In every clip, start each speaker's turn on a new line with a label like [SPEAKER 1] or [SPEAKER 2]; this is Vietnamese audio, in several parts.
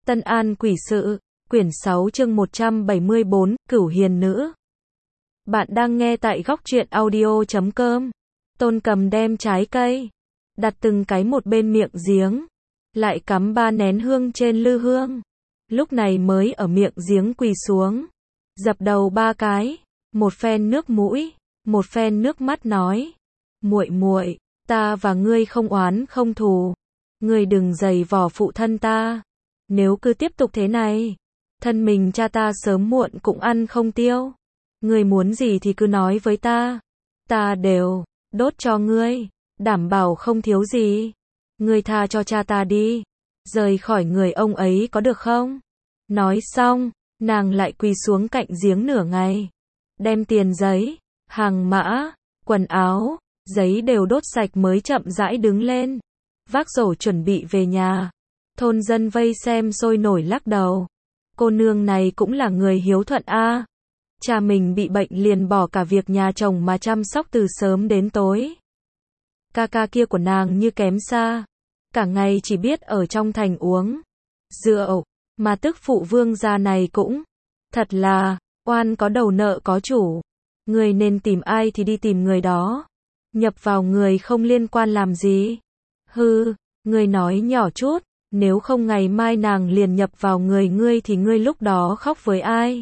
[SPEAKER 1] Tân An Quỷ Sự, quyển 6 chương 174, Cửu Hiền Nữ. Bạn đang nghe tại góc truyện audio.com. Tôn Cầm đem trái cây đặt từng cái một bên miệng giếng, lại cắm 3 nén hương trên lư hương. Lúc này mới ở miệng giếng quỳ xuống, dập đầu 3 cái, một phen nước mũi, một phen nước mắt nói: "Muội muội, ta và ngươi không oán không thù, ngươi đừng giày vò phụ thân ta. Nếu cứ tiếp tục thế này, thân mình cha ta sớm muộn cũng ăn không tiêu. Ngươi muốn gì thì cứ nói với ta đều đốt cho ngươi, đảm bảo không thiếu gì. Ngươi tha cho cha ta đi, rời khỏi người ông ấy có được không?" Nói xong, nàng lại quỳ xuống cạnh giếng nửa ngày, đem tiền giấy, hàng mã, quần áo, giấy đều đốt sạch mới chậm rãi đứng lên, vác rổ chuẩn bị về nhà. Thôn dân vây xem sôi nổi lắc đầu. Cô nương này cũng là người hiếu thuận a. Cha mình bị bệnh liền bỏ cả việc nhà chồng mà chăm sóc từ sớm đến tối. Ca ca kia của nàng như kém xa, cả ngày chỉ biết ở trong thành uống rượu, mà tức phụ Vương gia này cũng thật là oan có đầu nợ có chủ. Người nên tìm ai thì đi tìm người đó, nhập vào người không liên quan làm gì. Hừ, người nói nhỏ chút, nếu không ngày mai nàng liền nhập vào người ngươi thì ngươi lúc đó khóc với ai?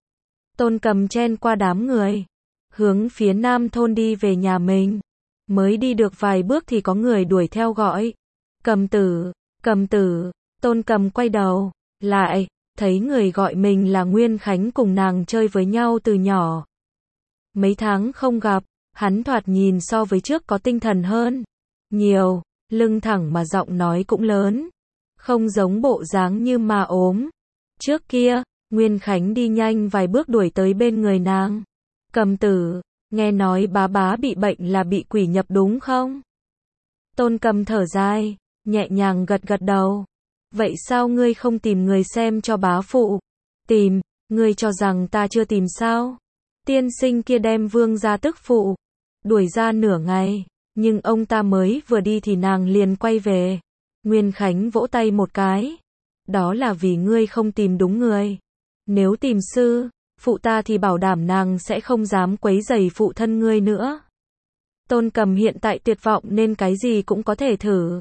[SPEAKER 1] Tôn Cầm chen qua đám người, hướng phía nam thôn đi về nhà mình. Mới đi được vài bước thì có người đuổi theo gọi: "Cầm tử, Cầm tử." Tôn Cầm quay đầu lại, thấy người gọi mình là Nguyên Khánh, cùng nàng chơi với nhau từ nhỏ. Mấy tháng không gặp, hắn thoạt nhìn so với trước có tinh thần hơn nhiều, lưng thẳng mà giọng nói cũng lớn, không giống bộ dáng như mà ốm. Trước kia, Nguyên Khánh đi nhanh vài bước đuổi tới bên người nàng. "Cầm tử, nghe nói bá bá bị bệnh là bị quỷ nhập đúng không?" Tôn Cầm thở dài, nhẹ nhàng gật gật đầu. "Vậy sao ngươi không tìm người xem cho bá phụ?" "Tìm, ngươi cho rằng ta chưa tìm sao? Tiên sinh kia đem Vương gia tức phụ đuổi ra nửa ngày, nhưng ông ta mới vừa đi thì nàng liền quay về." Nguyên Khánh vỗ tay một cái. "Đó là vì ngươi không tìm đúng người. Nếu tìm sư phụ ta thì bảo đảm nàng sẽ không dám quấy rầy phụ thân ngươi nữa." Tôn Cầm hiện tại tuyệt vọng nên cái gì cũng có thể thử.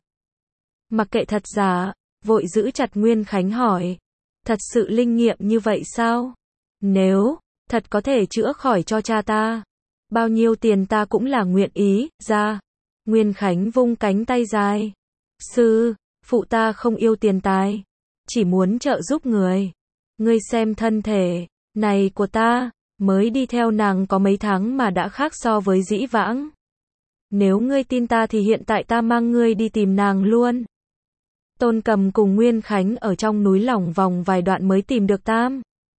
[SPEAKER 1] Mặc kệ thật giả, vội giữ chặt Nguyên Khánh hỏi: "Thật sự linh nghiệm như vậy sao? Nếu thật có thể chữa khỏi cho cha ta, bao nhiêu tiền ta cũng là nguyện ý ra." Nguyên Khánh vung cánh tay dài: "Sư phụ ta không yêu tiền tài, chỉ muốn trợ giúp người. Ngươi xem thân thể này của ta, mới đi theo nàng có mấy tháng mà đã khác so với dĩ vãng. Nếu ngươi tin ta thì hiện tại ta mang ngươi đi tìm nàng luôn." Tôn Cầm cùng Nguyên Khánh ở trong núi lỏng vòng vài đoạn mới tìm được Tam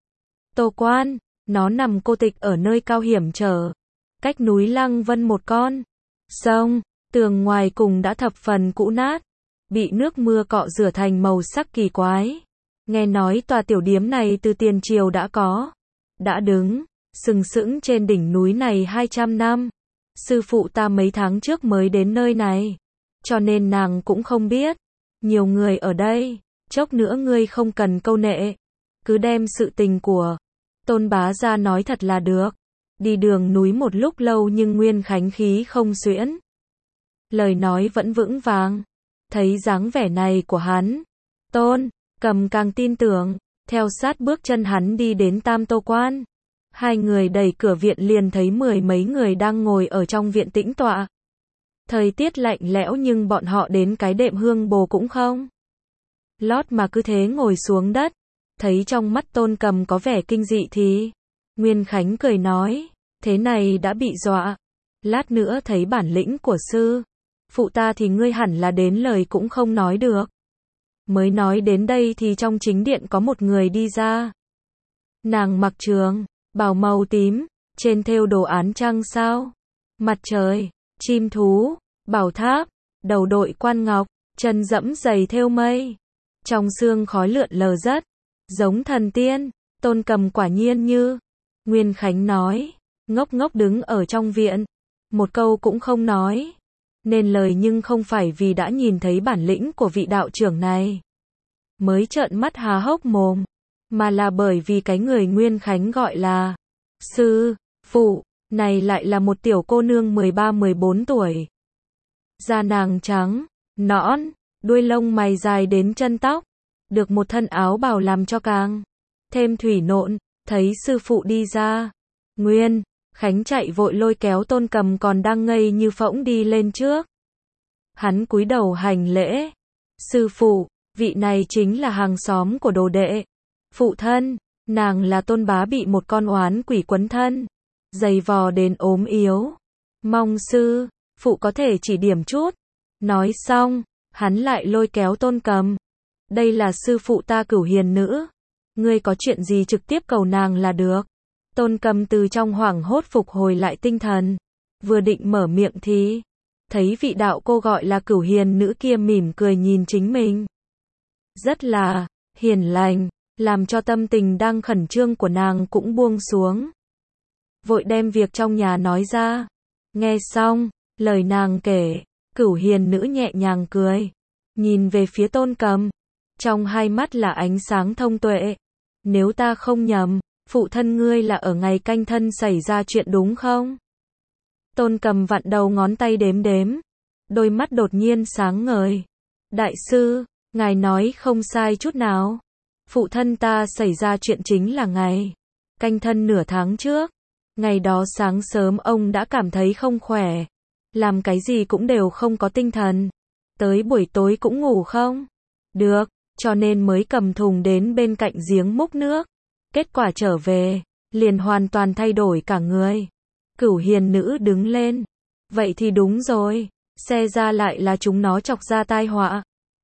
[SPEAKER 1] Tô Quan. Nó nằm cô tịch ở nơi cao hiểm trở, cách núi Lăng Vân một con sông. Tường ngoài cùng đã thập phần cũ nát, bị nước mưa cọ rửa thành màu sắc kỳ quái. Nghe nói tòa tiểu điếm này từ tiền triều đã có, đã đứng sừng sững trên đỉnh núi này 200 năm. Sư phụ ta mấy tháng trước mới đến nơi này, cho nên nàng cũng không biết. Nhiều người ở đây, chốc nữa ngươi không cần câu nệ, cứ đem sự tình của Tôn bá ra nói thật là được." Đi đường núi một lúc lâu nhưng Nguyên Khánh khí không xuyễn, lời nói vẫn vững vàng. Thấy dáng vẻ này của hắn, Tôn Cầm càng tin tưởng, theo sát bước chân hắn đi đến Tam Tô Quan. Hai người đẩy cửa viện liền thấy 10 mấy người đang ngồi ở trong viện tĩnh tọa. Thời tiết lạnh lẽo nhưng bọn họ đến cái đệm hương bồ cũng không lót mà cứ thế ngồi xuống đất. Thấy trong mắt Tôn Cầm có vẻ kinh dị thì Nguyên Khánh cười nói: "Thế này đã bị dọa. Lát nữa thấy bản lĩnh của sư phụ ta thì ngươi hẳn là đến lời cũng không nói được." Mới nói đến đây thì trong chính điện có một người đi ra. Nàng mặc trường bào màu tím, trên thêu đồ án trăng sao, mặt trời, chim thú, bảo tháp, đầu đội quan ngọc, chân dẫm giày thêu mây. Trong sương khói lượn lờ rất giống thần tiên. Tôn Cầm quả nhiên như Nguyên Khánh nói, ngốc ngốc đứng ở trong viện, một câu cũng không nói nên lời, nhưng không phải vì đã nhìn thấy bản lĩnh của vị đạo trưởng này. mới trợn mắt há hốc mồm, mà là bởi vì cái người Nguyên Khánh gọi là sư phụ này lại là một tiểu cô nương 13-14 tuổi. Da nàng trắng, nõn, đuôi lông mày dài đến chân tóc, được một thân áo bào làm cho càng thêm thủy nộn. Thấy sư phụ đi ra, Nguyên Khánh chạy vội lôi kéo Tôn Cầm còn đang ngây như phỗng đi lên trước. Hắn cúi đầu hành lễ. Sư phụ, vị này chính là hàng xóm của đồ đệ. Phụ thân, nàng là Tôn bá bị một con oán quỷ quấn thân, giày vò đến ốm yếu. Mong sư phụ có thể chỉ điểm chút. Nói xong, hắn lại lôi kéo Tôn Cầm. Đây là sư phụ ta Cửu Hiền nữ. Ngươi có chuyện gì trực tiếp cầu nàng là được. Tôn Cầm từ trong hoảng hốt phục hồi lại tinh thần. Vừa định mở miệng thì thấy vị đạo cô gọi là Cửu Hiền nữ kia mỉm cười nhìn chính mình. Rất là hiền lành, làm cho tâm tình đang khẩn trương của nàng cũng buông xuống. Vội đem việc trong nhà nói ra. Nghe xong lời nàng kể, Cửu Hiền nữ nhẹ nhàng cười, nhìn về phía Tôn Cầm, trong hai mắt là ánh sáng thông tuệ. Nếu ta không nhầm, phụ thân ngươi là ở ngày canh thân xảy ra chuyện đúng không? Tôn Cầm vặn đầu ngón tay đếm đếm, đôi mắt đột nhiên sáng ngời. Đại sư, ngài nói không sai chút nào. Phụ thân ta xảy ra chuyện chính là ngày canh thân nửa tháng trước. Ngày đó sáng sớm ông đã cảm thấy không khỏe, làm cái gì cũng đều không có tinh thần, tới buổi tối cũng ngủ không được, cho nên mới cầm thùng đến bên cạnh giếng múc nước. Kết quả trở về, liền hoàn toàn thay đổi cả người. Cửu Hiền nữ đứng lên. Vậy thì đúng rồi, xe ra lại là chúng nó chọc ra tai họa.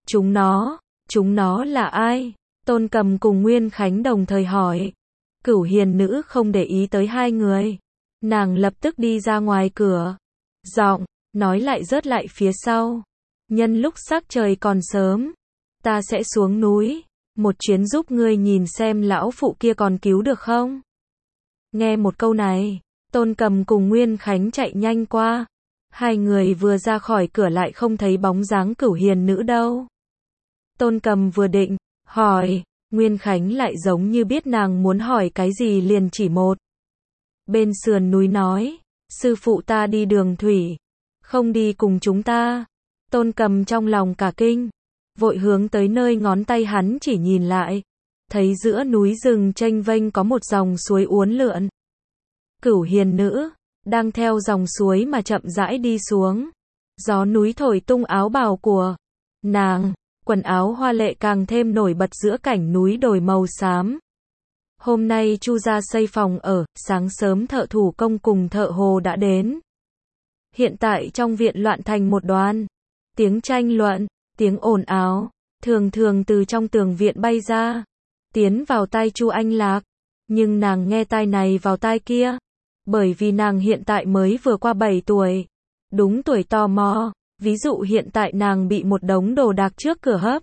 [SPEAKER 1] Chúng nó là ai? Tôn Cầm cùng Nguyên Khánh đồng thời hỏi. Cửu Hiền nữ không để ý tới hai người. Nàng lập tức đi ra ngoài cửa. Giọng nói lại rớt lại phía sau. Nhân lúc sắc trời còn sớm, ta sẽ xuống núi một chuyến giúp ngươi nhìn xem lão phụ kia còn cứu được không. Nghe một câu này, Tôn Cầm cùng Nguyên Khánh chạy nhanh qua. Hai người vừa ra khỏi cửa lại không thấy bóng dáng Cửu Hiền nữ đâu. Tôn Cầm vừa định hỏi, Nguyên Khánh lại giống như biết nàng muốn hỏi cái gì liền chỉ một bên sườn núi nói, sư phụ ta đi đường thủy, không đi cùng chúng ta. Tôn Cầm trong lòng cả kinh, vội hướng tới nơi ngón tay hắn chỉ nhìn lại, thấy giữa núi rừng chênh vênh có một dòng suối uốn lượn. Cửu Hiền nữ đang theo dòng suối mà chậm rãi đi xuống. Gió núi thổi tung áo bào của nàng, quần áo hoa lệ càng thêm nổi bật giữa cảnh núi đồi màu xám. Hôm nay Chu gia xây phòng ở, sáng sớm thợ thủ công cùng thợ hồ đã đến. Hiện tại trong viện loạn thành một đoàn. Tiếng tranh luận, tiếng ồn ào, thường thường từ trong tường viện bay ra, tiến vào tai Chu Anh Lạc. Nhưng nàng nghe tai này vào tai kia, bởi vì nàng hiện tại mới vừa qua 7 tuổi, đúng tuổi tò mò. Ví dụ hiện tại nàng bị một đống đồ đạc trước cửa hấp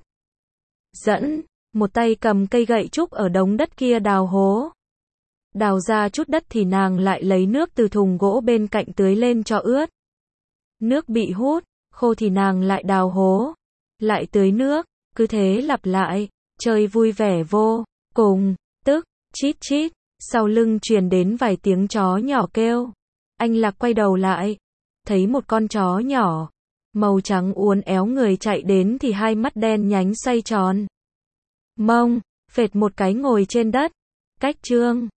[SPEAKER 1] dẫn, một tay cầm cây gậy trúc ở đống đất kia đào hố. Đào ra chút đất thì nàng lại lấy nước từ thùng gỗ bên cạnh tưới lên cho ướt. Nước bị hút khô thì nàng lại đào hố, lại tưới nước, cứ thế lặp lại, chơi vui vẻ vô cùng. Tức, chít chít, sau lưng truyền đến vài tiếng chó nhỏ kêu. Anh Lạc quay đầu lại, thấy một con chó nhỏ màu trắng uốn éo người chạy đến thì hai mắt đen nhánh xoay tròn. Mông phệt một cái ngồi trên đất, cách Trương